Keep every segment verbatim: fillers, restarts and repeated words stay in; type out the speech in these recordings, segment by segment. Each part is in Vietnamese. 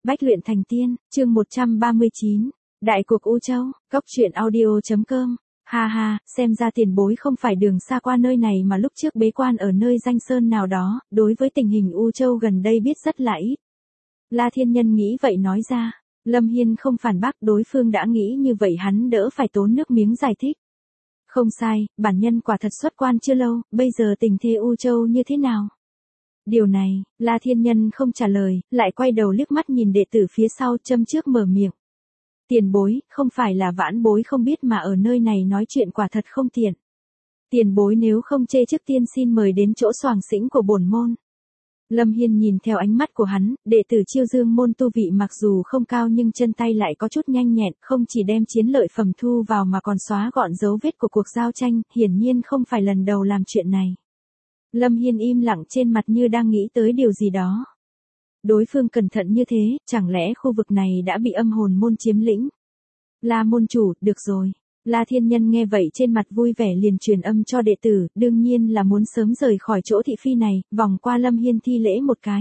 Bách luyện thành tiên, chương một trăm ba mươi chín. Đại cuộc U Châu, cốc truyện audio.com. Ha ha, xem ra tiền bối không phải đường xa qua nơi này mà lúc trước bế quan ở nơi danh sơn nào đó, đối với tình hình U Châu gần đây biết rất là ít. La Thiên Nhân nghĩ vậy nói ra. Lâm Hiên không phản bác, đối phương đã nghĩ như vậy hắn đỡ phải tốn nước miếng giải thích. Không sai, bản nhân quả thật xuất quan chưa lâu, bây giờ tình thế U Châu như thế nào? Điều này, La Thiên Nhân không trả lời, lại quay đầu liếc mắt nhìn đệ tử phía sau châm trước mở miệng. Tiền bối, không phải là vãn bối không biết mà ở nơi này nói chuyện quả thật không tiện. Tiền bối nếu không chê trước tiên xin mời đến chỗ xoàng xĩnh của bổn môn. Lâm Hiên nhìn theo ánh mắt của hắn, đệ tử Chiêu Dương môn tu vị mặc dù không cao nhưng chân tay lại có chút nhanh nhẹn, không chỉ đem chiến lợi phẩm thu vào mà còn xóa gọn dấu vết của cuộc giao tranh, hiển nhiên không phải lần đầu làm chuyện này. Lâm Hiên im lặng trên mặt như đang nghĩ tới điều gì đó. Đối phương cẩn thận như thế, chẳng lẽ khu vực này đã bị âm hồn môn chiếm lĩnh? La môn chủ, được rồi. La Thiên Nhân nghe vậy trên mặt vui vẻ liền truyền âm cho đệ tử, đương nhiên là muốn sớm rời khỏi chỗ thị phi này, vòng qua Lâm Hiên thi lễ một cái.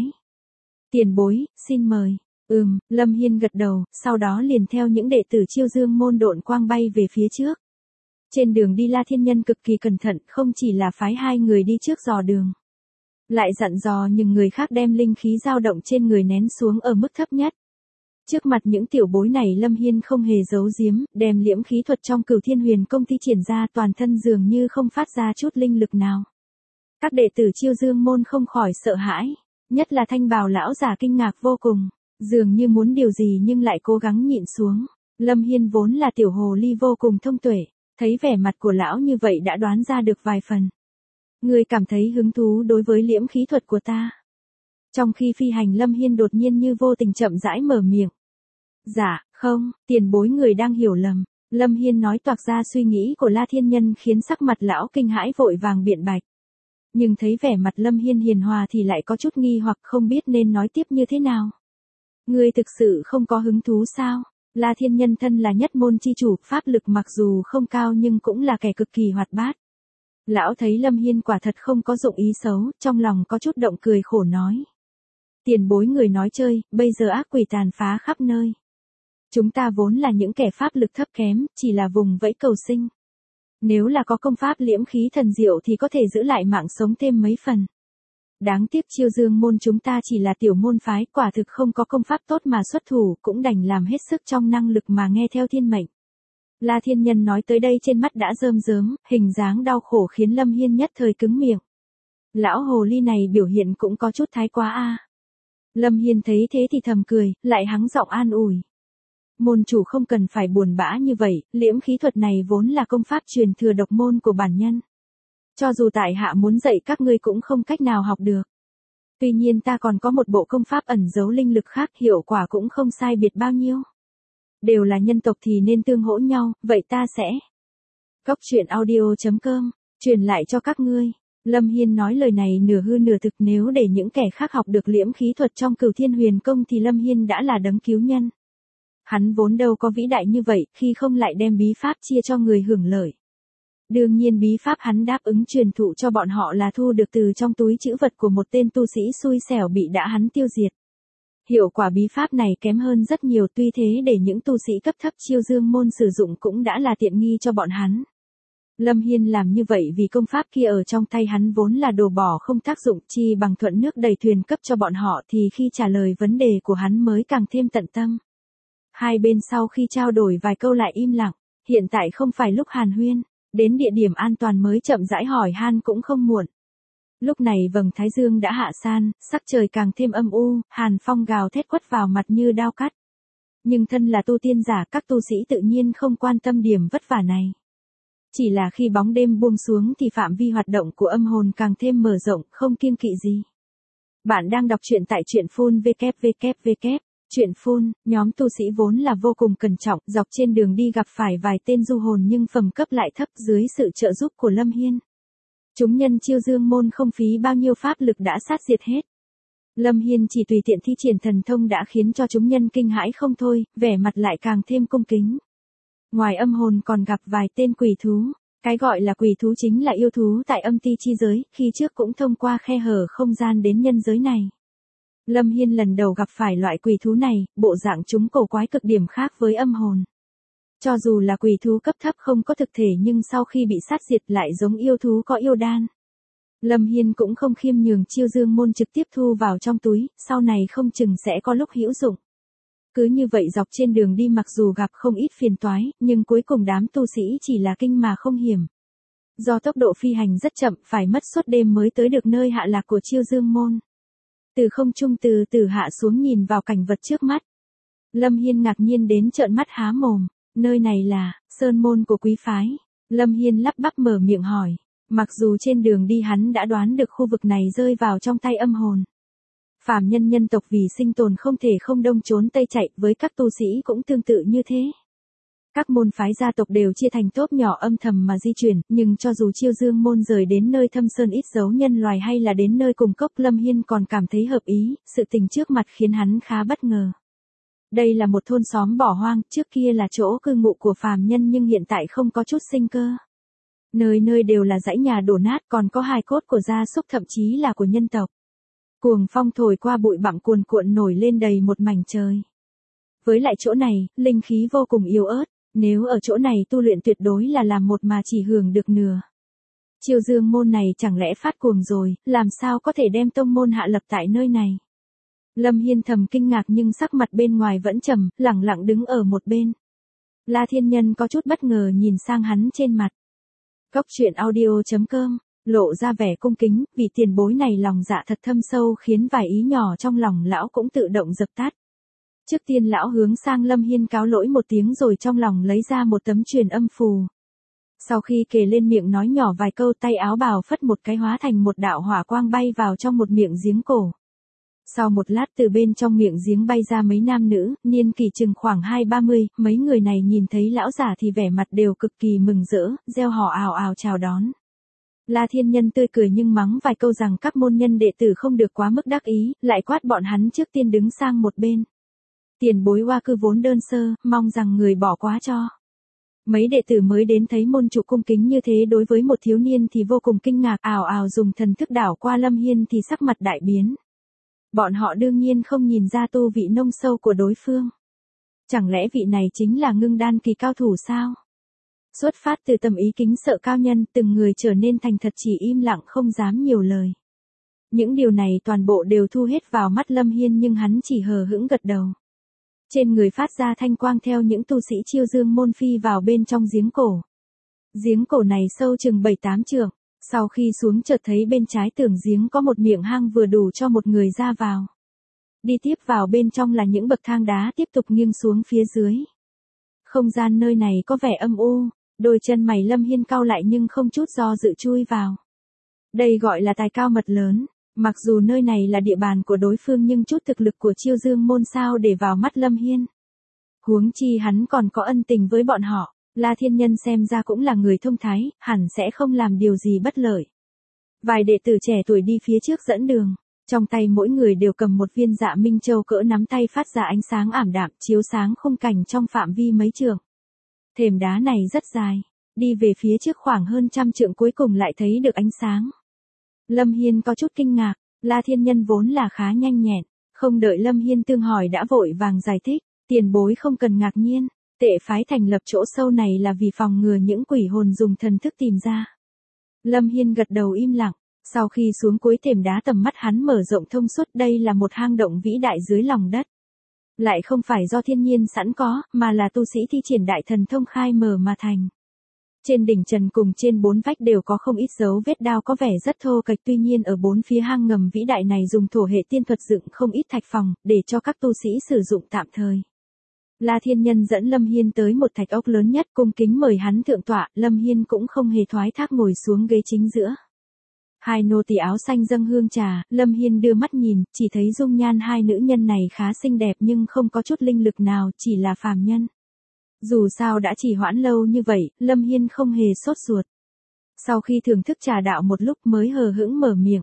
Tiền bối, xin mời. Ừm, Lâm Hiên gật đầu, sau đó liền theo những đệ tử Chiêu Dương môn độn quang bay về phía trước. Trên đường đi La Thiên Nhân cực kỳ cẩn thận, không chỉ là phái hai người đi trước dò đường. Lại dặn dò những người khác đem linh khí dao động trên người nén xuống ở mức thấp nhất. Trước mặt những tiểu bối này Lâm Hiên không hề giấu giếm, đem liễm khí thuật trong Cửu Thiên Huyền công thi triển ra, toàn thân dường như không phát ra chút linh lực nào. Các đệ tử Chiêu Dương môn không khỏi sợ hãi, nhất là Thanh Bào lão giả kinh ngạc vô cùng, dường như muốn điều gì nhưng lại cố gắng nhịn xuống. Lâm Hiên vốn là tiểu hồ ly vô cùng thông tuệ, thấy vẻ mặt của lão như vậy đã đoán ra được vài phần. Người cảm thấy hứng thú đối với liễm khí thuật của ta? Trong khi phi hành Lâm Hiên đột nhiên như vô tình chậm rãi mở miệng. Dạ, không, tiền bối người đang hiểu lầm. Lâm Hiên nói toạc ra suy nghĩ của La Thiên Nhân khiến sắc mặt lão kinh hãi vội vàng biện bạch. Nhưng thấy vẻ mặt Lâm Hiên hiền hòa thì lại có chút nghi hoặc không biết nên nói tiếp như thế nào. Người thực sự không có hứng thú sao? La Thiên Nhân thân là nhất môn chi chủ, pháp lực mặc dù không cao nhưng cũng là kẻ cực kỳ hoạt bát. Lão thấy Lâm Hiên quả thật không có dụng ý xấu, trong lòng có chút động cười khổ nói. Tiền bối người nói chơi, bây giờ ác quỷ tàn phá khắp nơi. Chúng ta vốn là những kẻ pháp lực thấp kém, chỉ là vùng vẫy cầu sinh. Nếu là có công pháp liễm khí thần diệu thì có thể giữ lại mạng sống thêm mấy phần. Đáng tiếc Chiêu Dương môn chúng ta chỉ là tiểu môn phái, quả thực không có công pháp tốt mà xuất thủ, cũng đành làm hết sức trong năng lực mà nghe theo thiên mệnh. La Thiên Nhân nói tới đây trên mắt đã rơm rớm, hình dáng đau khổ khiến Lâm Hiên nhất thời cứng miệng. Lão hồ ly này biểu hiện cũng có chút thái quá a. Lâm Hiên thấy thế thì thầm cười, lại hắng giọng an ủi. Môn chủ không cần phải buồn bã như vậy, liễm khí thuật này vốn là công pháp truyền thừa độc môn của bản nhân. Cho dù tại hạ muốn dạy các ngươi cũng không cách nào học được. Tuy nhiên ta còn có một bộ công pháp ẩn giấu linh lực khác, hiệu quả cũng không sai biệt bao nhiêu. Đều là nhân tộc thì nên tương hỗ nhau, vậy ta sẽ. Cốc truyện audio.com, truyền lại cho các ngươi. Lâm Hiên nói lời này nửa hư nửa thực, nếu để những kẻ khác học được liễm khí thuật trong Cửu Thiên Huyền công thì Lâm Hiên đã là đấng cứu nhân. Hắn vốn đâu có vĩ đại như vậy, khi không lại đem bí pháp chia cho người hưởng lợi. Đương nhiên bí pháp hắn đáp ứng truyền thụ cho bọn họ là thu được từ trong túi trữ vật của một tên tu sĩ xui xẻo bị đã hắn tiêu diệt. Hiệu quả bí pháp này kém hơn rất nhiều, tuy thế để những tu sĩ cấp thấp Chiêu Dương môn sử dụng cũng đã là tiện nghi cho bọn hắn. Lâm Hiên làm như vậy vì công pháp kia ở trong tay hắn vốn là đồ bỏ không tác dụng, chi bằng thuận nước đẩy thuyền cấp cho bọn họ, thì khi trả lời vấn đề của hắn mới càng thêm tận tâm. Hai bên sau khi trao đổi vài câu lại im lặng, hiện tại không phải lúc hàn huyên, đến địa điểm an toàn mới chậm rãi hỏi han cũng không muộn. Lúc này vầng thái dương đã hạ san, sắc trời càng thêm âm u, hàn phong gào thét quất vào mặt như đao cắt. Nhưng thân là tu tiên giả, các tu sĩ tự nhiên không quan tâm điểm vất vả này. Chỉ là khi bóng đêm buông xuống thì phạm vi hoạt động của âm hồn càng thêm mở rộng, không kiêng kỵ gì. Bạn đang đọc truyện tại truyện phun vê kép vê kép vê kép. Truyện phun, nhóm tu sĩ vốn là vô cùng cẩn trọng, dọc trên đường đi gặp phải vài tên du hồn nhưng phẩm cấp lại thấp, dưới sự trợ giúp của Lâm Hiên. Chúng nhân Chiêu Dương môn không phí bao nhiêu pháp lực đã sát diệt hết. Lâm Hiên chỉ tùy tiện thi triển thần thông đã khiến cho chúng nhân kinh hãi không thôi, vẻ mặt lại càng thêm cung kính. Ngoài âm hồn còn gặp vài tên quỷ thú, cái gọi là quỷ thú chính là yêu thú tại âm ti chi giới, khi trước cũng thông qua khe hở không gian đến nhân giới này. Lâm Hiên lần đầu gặp phải loại quỷ thú này, bộ dạng chúng cổ quái cực điểm khác với âm hồn. Cho dù là quỷ thú cấp thấp không có thực thể nhưng sau khi bị sát diệt lại giống yêu thú có yêu đan. Lâm Hiên cũng không khiêm nhường chiêu dương môn trực tiếp thu vào trong túi, sau này không chừng sẽ có lúc hữu dụng. Cứ như vậy dọc trên đường đi mặc dù gặp không ít phiền toái, nhưng cuối cùng đám tu sĩ chỉ là kinh mà không hiểm. Do tốc độ phi hành rất chậm, phải mất suốt đêm mới tới được nơi hạ lạc của chiêu dương môn. Từ không trung từ từ hạ xuống nhìn vào cảnh vật trước mắt. Lâm Hiên ngạc nhiên đến trợn mắt há mồm, nơi này là sơn môn của quý phái. Lâm Hiên lắp bắp mở miệng hỏi, mặc dù trên đường đi hắn đã đoán được khu vực này rơi vào trong tay âm hồn. Phàm nhân nhân tộc vì sinh tồn không thể không đông trốn tây chạy, với các tu sĩ cũng tương tự như thế. Các môn phái gia tộc đều chia thành tốp nhỏ âm thầm mà di chuyển, nhưng cho dù chiêu dương môn rời đến nơi thâm sơn ít dấu nhân loài hay là đến nơi cùng cốc, Lâm Hiên còn cảm thấy hợp ý, sự tình trước mặt khiến hắn khá bất ngờ. Đây là một thôn xóm bỏ hoang, trước kia là chỗ cư ngụ của phàm nhân nhưng hiện tại không có chút sinh cơ. Nơi nơi đều là dãy nhà đổ nát, còn có hài cốt của gia súc thậm chí là của nhân tộc. Cuồng phong thổi qua bụi bặm cuồn cuộn nổi lên đầy một mảnh trời. Với lại chỗ này, linh khí vô cùng yếu ớt, nếu ở chỗ này tu luyện tuyệt đối là làm một mà chỉ hưởng được nửa. Chiêu dương môn này chẳng lẽ phát cuồng rồi, làm sao có thể đem tông môn hạ lập tại nơi này. Lâm Hiên thầm kinh ngạc nhưng sắc mặt bên ngoài vẫn trầm, lẳng lặng đứng ở một bên. La Thiên Nhân có chút bất ngờ nhìn sang hắn trên mặt. Cốc truyện audio chấm com, lộ ra vẻ cung kính, vì tiền bối này lòng dạ thật thâm sâu khiến vài ý nhỏ trong lòng lão cũng tự động dập tắt. Trước tiên lão hướng sang Lâm Hiên cáo lỗi một tiếng rồi trong lòng lấy ra một tấm truyền âm phù. Sau khi kề lên miệng nói nhỏ vài câu, tay áo bào phất một cái hóa thành một đạo hỏa quang bay vào trong một miệng giếng cổ. Sau một lát từ bên trong miệng giếng bay ra mấy nam nữ, niên kỷ chừng khoảng hai ba mươi, mấy người này nhìn thấy lão giả thì vẻ mặt đều cực kỳ mừng rỡ, reo hò ào ào chào đón. La Thiên Nhân tươi cười nhưng mắng vài câu rằng các môn nhân đệ tử không được quá mức đắc ý, lại quát bọn hắn trước tiên đứng sang một bên. Tiền bối Hoa Cư vốn đơn sơ, mong rằng người bỏ quá cho. Mấy đệ tử mới đến thấy môn chủ cung kính như thế đối với một thiếu niên thì vô cùng kinh ngạc, ào ào dùng thần thức đảo qua Lâm Hiên thì sắc mặt đại biến. Bọn họ đương nhiên không nhìn ra tu vị nông sâu của đối phương. Chẳng lẽ vị này chính là ngưng đan kỳ cao thủ sao? Xuất phát từ tâm ý kính sợ cao nhân, từng người trở nên thành thật chỉ im lặng không dám nhiều lời. Những điều này toàn bộ đều thu hết vào mắt Lâm Hiên nhưng hắn chỉ hờ hững gật đầu. Trên người phát ra thanh quang theo những tu sĩ chiêu dương môn phi vào bên trong giếng cổ. Giếng cổ này sâu chừng bảy tám trượng, sau khi xuống chợt thấy bên trái tường giếng có một miệng hang vừa đủ cho một người ra vào. Đi tiếp vào bên trong là những bậc thang đá tiếp tục nghiêng xuống phía dưới. Không gian nơi này có vẻ âm u, đôi chân mày Lâm Hiên cau lại nhưng không chút do dự chui vào. Đây gọi là tài cao mật lớn. Mặc dù nơi này là địa bàn của đối phương nhưng chút thực lực của chiêu dương môn sao để vào mắt Lâm Hiên. Huống chi hắn còn có ân tình với bọn họ, La Thiên Nhân xem ra cũng là người thông thái, hẳn sẽ không làm điều gì bất lợi. Vài đệ tử trẻ tuổi đi phía trước dẫn đường, trong tay mỗi người đều cầm một viên Dạ Minh Châu cỡ nắm tay phát ra ánh sáng ảm đạm chiếu sáng khung cảnh trong phạm vi mấy trượng. Thềm đá này rất dài, đi về phía trước khoảng hơn trăm trượng cuối cùng lại thấy được ánh sáng. Lâm Hiên có chút kinh ngạc, La Thiên Nhân vốn là khá nhanh nhẹn, không đợi Lâm Hiên tương hỏi đã vội vàng giải thích, tiền bối không cần ngạc nhiên, tệ phái thành lập chỗ sâu này là vì phòng ngừa những quỷ hồn dùng thần thức tìm ra. Lâm Hiên gật đầu im lặng, sau khi xuống cuối thềm đá tầm mắt hắn mở rộng thông suốt, đây là một hang động vĩ đại dưới lòng đất. Lại không phải do thiên nhiên sẵn có, mà là tu sĩ thi triển đại thần thông khai mở mà thành. Trên đỉnh trần cùng trên bốn vách đều có không ít dấu vết đao có vẻ rất thô kệch, tuy nhiên ở bốn phía hang ngầm vĩ đại này dùng thổ hệ tiên thuật dựng không ít thạch phòng, để cho các tu sĩ sử dụng tạm thời. La Thiên Nhân dẫn Lâm Hiên tới một thạch ốc lớn nhất cung kính mời hắn thượng tọa, Lâm Hiên cũng không hề thoái thác ngồi xuống ghế chính giữa. Hai nô tỳ áo xanh dâng hương trà, Lâm Hiên đưa mắt nhìn, chỉ thấy dung nhan hai nữ nhân này khá xinh đẹp nhưng không có chút linh lực nào, chỉ là phàm nhân. Dù sao đã trì hoãn lâu như vậy, Lâm Hiên không hề sốt ruột. Sau khi thưởng thức trà đạo một lúc mới hờ hững mở miệng.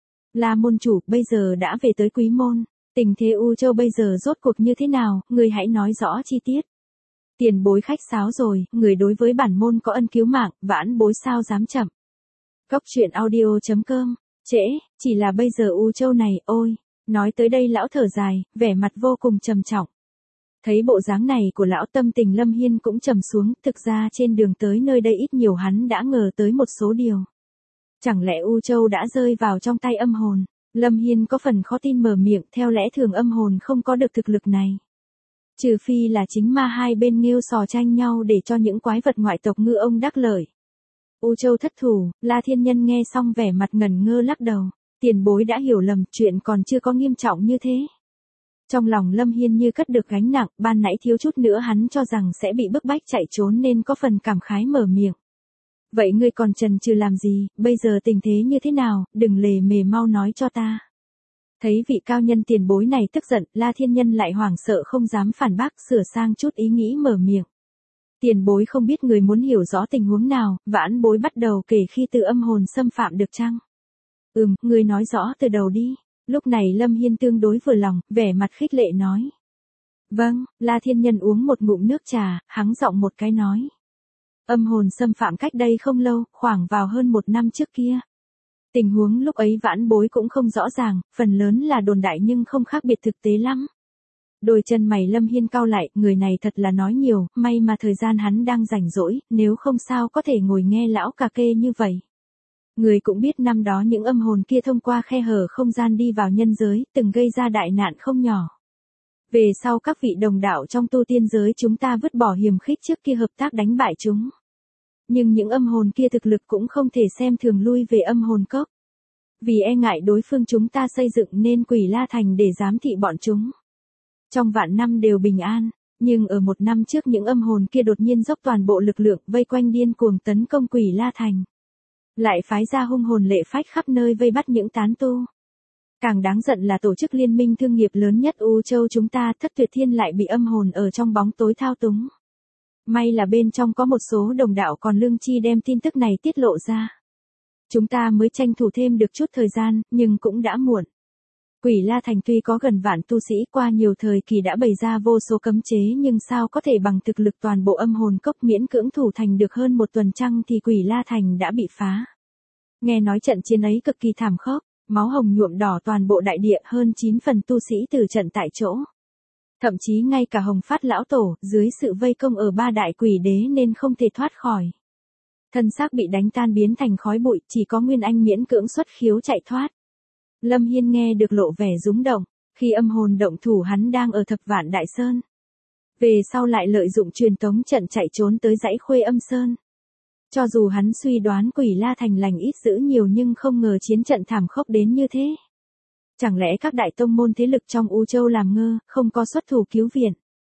La môn chủ, bây giờ đã về tới Quý môn, tình thế U Châu bây giờ rốt cuộc như thế nào, người hãy nói rõ chi tiết. Tiền bối khách sáo rồi, người đối với bản môn có ân cứu mạng, vãn bối sao dám chậm. Cốc truyện audio chấm com, trễ, chỉ là bây giờ U Châu này, ôi, Nói tới đây lão thở dài, vẻ mặt vô cùng trầm trọng. Thấy bộ dáng này của lão, tâm tình Lâm Hiên cũng trầm xuống, thực ra trên đường tới nơi đây ít nhiều hắn đã ngờ tới một số điều. Chẳng lẽ U Châu đã rơi vào trong tay âm hồn? Lâm Hiên có phần khó tin mở miệng, theo lẽ thường âm hồn không có được thực lực này. Trừ phi là chính ma hai bên nghêu sò tranh nhau để cho những quái vật ngoại tộc ngư ông đắc lợi. U Châu thất thủ, La Thiên Nhân nghe xong vẻ mặt ngẩn ngơ lắc đầu. Tiền bối đã hiểu lầm, chuyện còn chưa có nghiêm trọng như thế. Trong lòng Lâm Hiên như cất được gánh nặng, ban nãy thiếu chút nữa hắn cho rằng sẽ bị bức bách chạy trốn nên có phần cảm khái mở miệng. Vậy ngươi còn chần chừ làm gì, bây giờ tình thế như thế nào, đừng lề mề mau nói cho ta. Thấy vị cao nhân tiền bối này tức giận, La Thiên Nhân lại hoảng sợ không dám phản bác, sửa sang chút ý nghĩ mở miệng. Tiền bối không biết người muốn hiểu rõ tình huống nào, vãn bối bắt đầu kể khi từ âm hồn xâm phạm được chăng? Ừm, người nói rõ từ đầu đi. Lúc này Lâm Hiên tương đối vừa lòng, vẻ mặt khích lệ nói. Vâng, La Thiên Nhân uống một ngụm nước trà, hắng giọng một cái nói. Âm hồn xâm phạm cách đây không lâu, khoảng vào hơn một năm trước kia. Tình huống lúc ấy vãn bối cũng không rõ ràng, phần lớn là đồn đại nhưng không khác biệt thực tế lắm. Đôi chân mày Lâm Hiên cau lại, người này thật là nói nhiều, may mà thời gian hắn đang rảnh rỗi, nếu không sao có thể ngồi nghe lão cà kê như vậy. Người cũng biết năm đó những âm hồn kia thông qua khe hở không gian đi vào nhân giới, từng gây ra đại nạn không nhỏ. Về sau các vị đồng đạo trong tu tiên giới chúng ta vứt bỏ hiềm khích trước kia hợp tác đánh bại chúng. Nhưng những âm hồn kia thực lực cũng không thể xem thường lui về âm hồn cốc. Vì e ngại đối phương chúng ta xây dựng nên Quỷ La Thành để giám thị bọn chúng. Trong vạn năm đều bình an, nhưng ở một năm trước những âm hồn kia đột nhiên dốc toàn bộ lực lượng vây quanh điên cuồng tấn công Quỷ La Thành. Lại phái ra hung hồn lệ phách khắp nơi vây bắt những tán tu. Càng đáng giận là tổ chức liên minh thương nghiệp lớn nhất U Châu chúng ta Thất Tuyệt Thiên lại bị âm hồn ở trong bóng tối thao túng. May là bên trong có một số đồng đạo còn lương chi đem tin tức này tiết lộ ra. Chúng ta mới tranh thủ thêm được chút thời gian, nhưng cũng đã muộn. Quỷ La Thành tuy có gần vạn tu sĩ qua nhiều thời kỳ đã bày ra vô số cấm chế nhưng sao có thể bằng thực lực toàn bộ âm hồn cốc miễn cưỡng thủ thành được hơn một tuần trăng thì Quỷ La Thành đã bị phá. Nghe nói trận chiến ấy cực kỳ thảm khốc, máu hồng nhuộm đỏ toàn bộ đại địa, hơn chín phần tu sĩ từ trận tại chỗ. Thậm chí ngay cả Hồng Phát lão tổ, dưới sự vây công ở ba đại quỷ đế nên không thể thoát khỏi. Thân xác bị đánh tan biến thành khói bụi, chỉ có Nguyên Anh miễn cưỡng xuất khiếu chạy thoát. Lâm Hiên nghe được lộ vẻ rúng động, khi âm hồn động thủ hắn đang ở Thập Vạn Đại Sơn. Về sau lại lợi dụng truyền tống trận chạy trốn tới dãy Khuê Âm Sơn. Cho dù hắn suy đoán Quỷ La Thành lành ít dữ nhiều nhưng không ngờ chiến trận thảm khốc đến như thế. Chẳng lẽ các đại tông môn thế lực trong U Châu làm ngơ, không có xuất thủ cứu viện?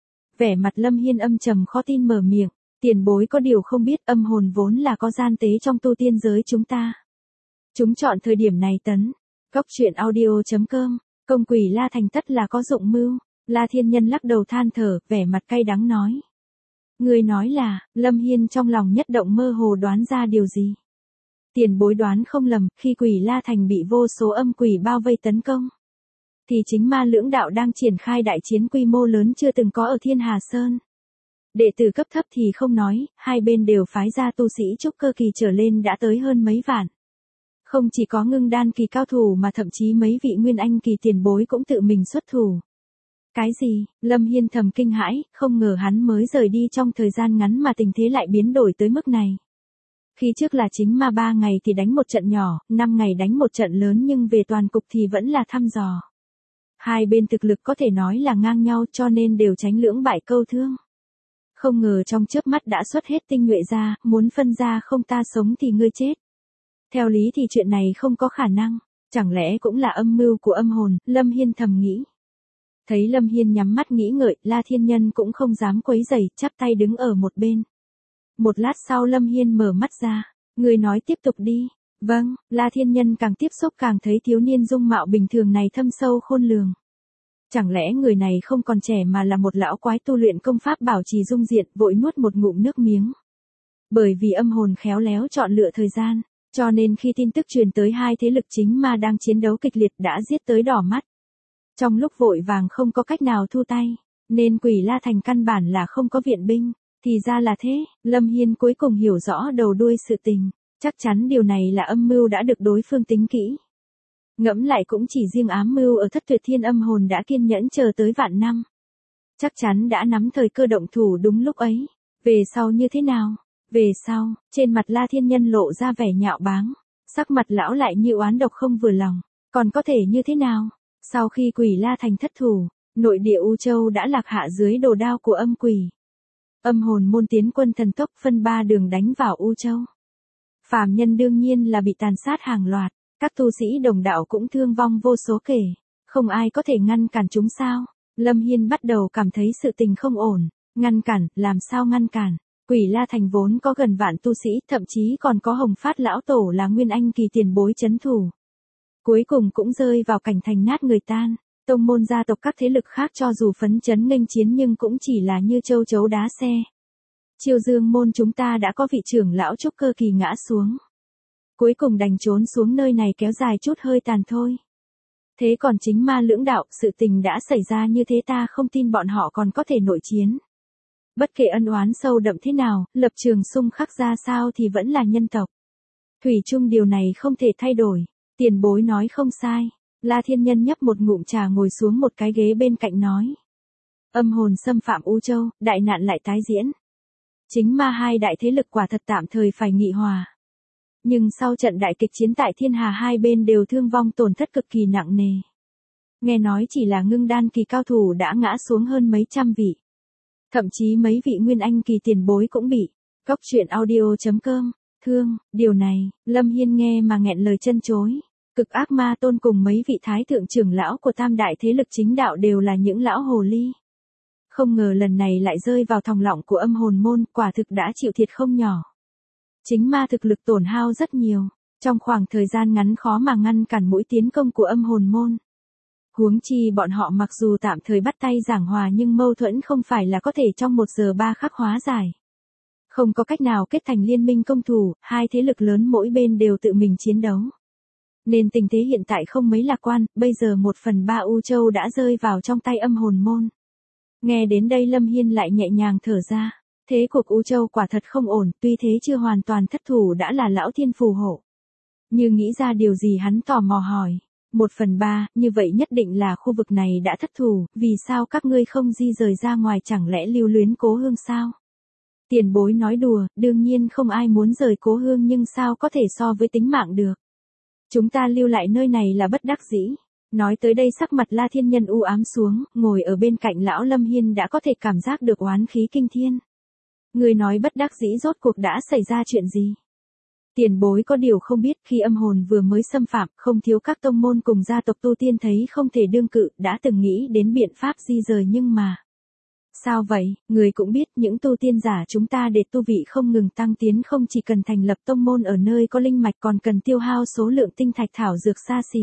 Vẻ mặt Lâm Hiên âm trầm khó tin mở miệng, tiền bối có điều không biết âm hồn vốn là có gian tế trong tu tiên giới chúng ta. Chúng chọn thời điểm này tấn. Cốc truyện audio chấm com, công Quỷ La Thành tất là có dụng mưu. La Thiên Nhân lắc đầu than thở, vẻ mặt cay đắng nói. Người nói là, Lâm Hiên trong lòng nhất động mơ hồ đoán ra điều gì. Tiền bối đoán không lầm, khi Quỷ La Thành bị vô số âm quỷ bao vây tấn công. Thì chính ma lưỡng đạo đang triển khai đại chiến quy mô lớn chưa từng có ở Thiên Hà Sơn. Đệ tử cấp thấp thì không nói, hai bên đều phái ra tu sĩ trúc cơ kỳ trở lên đã tới hơn mấy vạn. Không chỉ có ngưng đan kỳ cao thủ mà thậm chí mấy vị nguyên anh kỳ tiền bối cũng tự mình xuất thủ. Cái gì? Lâm Hiên thầm kinh hãi, không ngờ hắn mới rời đi trong thời gian ngắn mà tình thế lại biến đổi tới mức này. Khi trước là chính ma ba ngày thì đánh một trận nhỏ, năm ngày đánh một trận lớn nhưng về toàn cục thì vẫn là thăm dò. Hai bên thực lực có thể nói là ngang nhau cho nên đều tránh lưỡng bại câu thương. Không ngờ trong chớp mắt đã xuất hết tinh nhuệ ra, muốn phân ra không ta sống thì ngươi chết. Theo lý thì chuyện này không có khả năng, chẳng lẽ cũng là âm mưu của âm hồn, Lâm Hiên thầm nghĩ. Thấy Lâm Hiên nhắm mắt nghĩ ngợi, La Thiên Nhân cũng không dám quấy rầy, chắp tay đứng ở một bên. Một lát sau Lâm Hiên mở mắt ra, người nói tiếp tục đi. Vâng, La Thiên Nhân càng tiếp xúc càng thấy thiếu niên dung mạo bình thường này thâm sâu khôn lường. Chẳng lẽ người này không còn trẻ mà là một lão quái tu luyện công pháp bảo trì dung diện, vội nuốt một ngụm nước miếng. Bởi vì âm hồn khéo léo chọn lựa thời gian, cho nên khi tin tức truyền tới hai thế lực chính ma đang chiến đấu kịch liệt đã giết tới đỏ mắt. Trong lúc vội vàng không có cách nào thu tay, nên Quỷ La Thành căn bản là không có viện binh. Thì ra là thế, Lâm Hiên cuối cùng hiểu rõ đầu đuôi sự tình, chắc chắn điều này là âm mưu đã được đối phương tính kỹ. Ngẫm lại cũng chỉ riêng ám mưu ở Thất Tuyệt Thiên âm hồn đã kiên nhẫn chờ tới vạn năm. Chắc chắn đã nắm thời cơ động thủ đúng lúc ấy. Về sau như thế nào? Về sau, trên mặt La Thiên Nhân lộ ra vẻ nhạo báng. Sắc mặt lão lại như oán độc không vừa lòng. Còn có thể như thế nào? Sau khi Quỷ La Thành thất thủ, nội địa U Châu đã lạc hạ dưới đồ đao của âm quỷ. Âm hồn môn tiến quân thần tốc phân ba đường đánh vào U Châu. Phàm nhân đương nhiên là bị tàn sát hàng loạt, các tu sĩ đồng đạo cũng thương vong vô số kể. Không ai có thể ngăn cản chúng sao? Lâm Hiên bắt đầu cảm thấy sự tình không ổn. Ngăn cản, làm sao ngăn cản? Quỷ La Thành vốn có gần vạn tu sĩ, thậm chí còn có Hồng Phát lão tổ là Nguyên Anh kỳ tiền bối chấn thủ. Cuối cùng cũng rơi vào cảnh thành nát người tan. Tông môn gia tộc các thế lực khác cho dù phấn chấn nghênh chiến nhưng cũng chỉ là như châu chấu đá xe. Chiêu Dương môn chúng ta đã có vị trưởng lão trúc cơ kỳ ngã xuống. Cuối cùng đành trốn xuống nơi này kéo dài chút hơi tàn thôi. Thế còn chính ma lưỡng đạo, sự tình đã xảy ra như thế ta không tin bọn họ còn có thể nội chiến. Bất kể ân oán sâu đậm thế nào, lập trường xung khắc ra sao thì vẫn là nhân tộc. Thủy chung điều này không thể thay đổi. Tiền bối nói không sai. La Thiên Nhân nhấp một ngụm trà ngồi xuống một cái ghế bên cạnh nói. Âm hồn xâm phạm U Châu, đại nạn lại tái diễn. Chính ma hai đại thế lực quả thật tạm thời phải nghị hòa. Nhưng sau trận đại kịch chiến tại Thiên Hà hai bên đều thương vong tổn thất cực kỳ nặng nề. Nghe nói chỉ là ngưng đan kỳ cao thủ đã ngã xuống hơn mấy trăm vị. Thậm chí mấy vị Nguyên Anh kỳ tiền bối cũng bị. Cóc truyện audio chấm com, thương, điều này, Lâm Hiên nghe mà nghẹn lời chân chối. Cực ác ma tôn cùng mấy vị thái thượng trưởng lão của tam đại thế lực chính đạo đều là những lão hồ ly. Không ngờ lần này lại rơi vào thòng lọng của âm hồn môn, quả thực đã chịu thiệt không nhỏ. Chính ma thực lực tổn hao rất nhiều, trong khoảng thời gian ngắn khó mà ngăn cản mũi tiến công của âm hồn môn. Huống chi bọn họ mặc dù tạm thời bắt tay giảng hòa nhưng mâu thuẫn không phải là có thể trong một giờ ba khắc hóa giải. Không có cách nào kết thành liên minh công thủ, hai thế lực lớn mỗi bên đều tự mình chiến đấu. Nên tình thế hiện tại không mấy lạc quan, bây giờ một phần ba U Châu đã rơi vào trong tay âm hồn môn. Nghe đến đây Lâm Hiên lại nhẹ nhàng thở ra. Thế cuộc U Châu quả thật không ổn, tuy thế chưa hoàn toàn thất thủ đã là lão thiên phù hộ. Như nghĩ ra điều gì hắn tò mò hỏi. Một phần ba, như vậy nhất định là khu vực này đã thất thủ, vì sao các ngươi không di rời ra ngoài chẳng lẽ lưu luyến cố hương sao? Tiền bối nói đùa, đương nhiên không ai muốn rời cố hương nhưng sao có thể so với tính mạng được. Chúng ta lưu lại nơi này là bất đắc dĩ. Nói tới đây sắc mặt La Thiên Nhân u ám xuống, ngồi ở bên cạnh lão Lâm Hiên đã có thể cảm giác được oán khí kinh thiên. Người nói bất đắc dĩ rốt cuộc đã xảy ra chuyện gì? Tiền bối có điều không biết khi âm hồn vừa mới xâm phạm, không thiếu các tông môn cùng gia tộc tu tiên thấy không thể đương cự, đã từng nghĩ đến biện pháp di rời nhưng mà. Sao vậy, người cũng biết những tu tiên giả chúng ta để tu vị không ngừng tăng tiến không chỉ cần thành lập tông môn ở nơi có linh mạch còn cần tiêu hao số lượng tinh thạch thảo dược xa xỉ.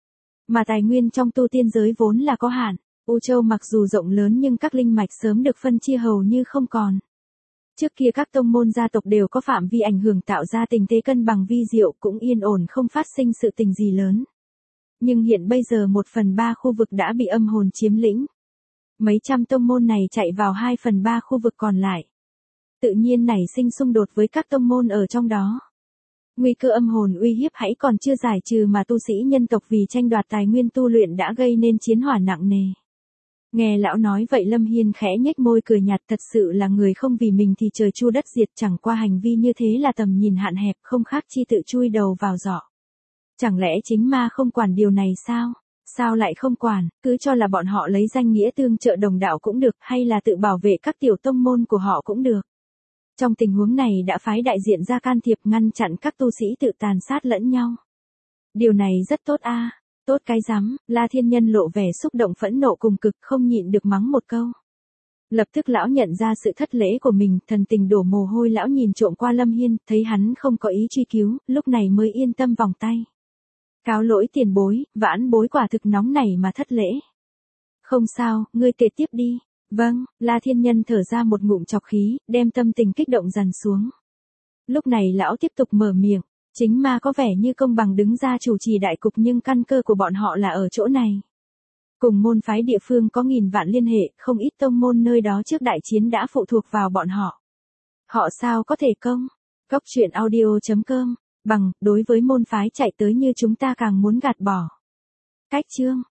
Mà tài nguyên trong tu tiên giới vốn là có hạn, U Châu mặc dù rộng lớn nhưng các linh mạch sớm được phân chia hầu như không còn. Trước kia các tông môn gia tộc đều có phạm vi ảnh hưởng tạo ra tình thế cân bằng vi diệu cũng yên ổn không phát sinh sự tình gì lớn. Nhưng hiện bây giờ một phần ba khu vực đã bị âm hồn chiếm lĩnh. Mấy trăm tông môn này chạy vào hai phần ba khu vực còn lại. Tự nhiên nảy sinh xung đột với các tông môn ở trong đó. Nguy cơ âm hồn uy hiếp hãy còn chưa giải trừ mà tu sĩ nhân tộc vì tranh đoạt tài nguyên tu luyện đã gây nên chiến hỏa nặng nề. Nghe lão nói vậy Lâm Hiên khẽ nhếch môi cười nhạt thật sự là người không vì mình thì trời chu đất diệt chẳng qua hành vi như thế là tầm nhìn hạn hẹp không khác chi tự chui đầu vào giỏ. Chẳng lẽ chính ma không quản điều này sao? Sao lại không quản, cứ cho là bọn họ lấy danh nghĩa tương trợ đồng đạo cũng được hay là tự bảo vệ các tiểu tông môn của họ cũng được. Trong tình huống này đã phái đại diện ra can thiệp ngăn chặn các tu sĩ tự tàn sát lẫn nhau. Điều này rất tốt a. À. Tốt cái rắm, La Thiên Nhân lộ vẻ xúc động phẫn nộ cùng cực không nhịn được mắng một câu. Lập tức lão nhận ra sự thất lễ của mình, thần tình đổ mồ hôi lão nhìn trộm qua Lâm Hiên, thấy hắn không có ý truy cứu, lúc này mới yên tâm vòng tay. Cáo lỗi tiền bối, vãn bối quả thực nóng nảy mà thất lễ. Không sao, ngươi kể tiếp đi. Vâng, La Thiên Nhân thở ra một ngụm chọc khí, đem tâm tình kích động dằn xuống. Lúc này lão tiếp tục mở miệng. Chính ma có vẻ như công bằng đứng ra chủ trì đại cục nhưng căn cơ của bọn họ là ở chỗ này. Cùng môn phái địa phương có nghìn vạn liên hệ, không ít tông môn nơi đó trước đại chiến đã phụ thuộc vào bọn họ. Họ sao có thể công? Cóc truyện audio chấm com, bằng, đối với môn phái chạy tới như chúng ta càng muốn gạt bỏ. Cách chương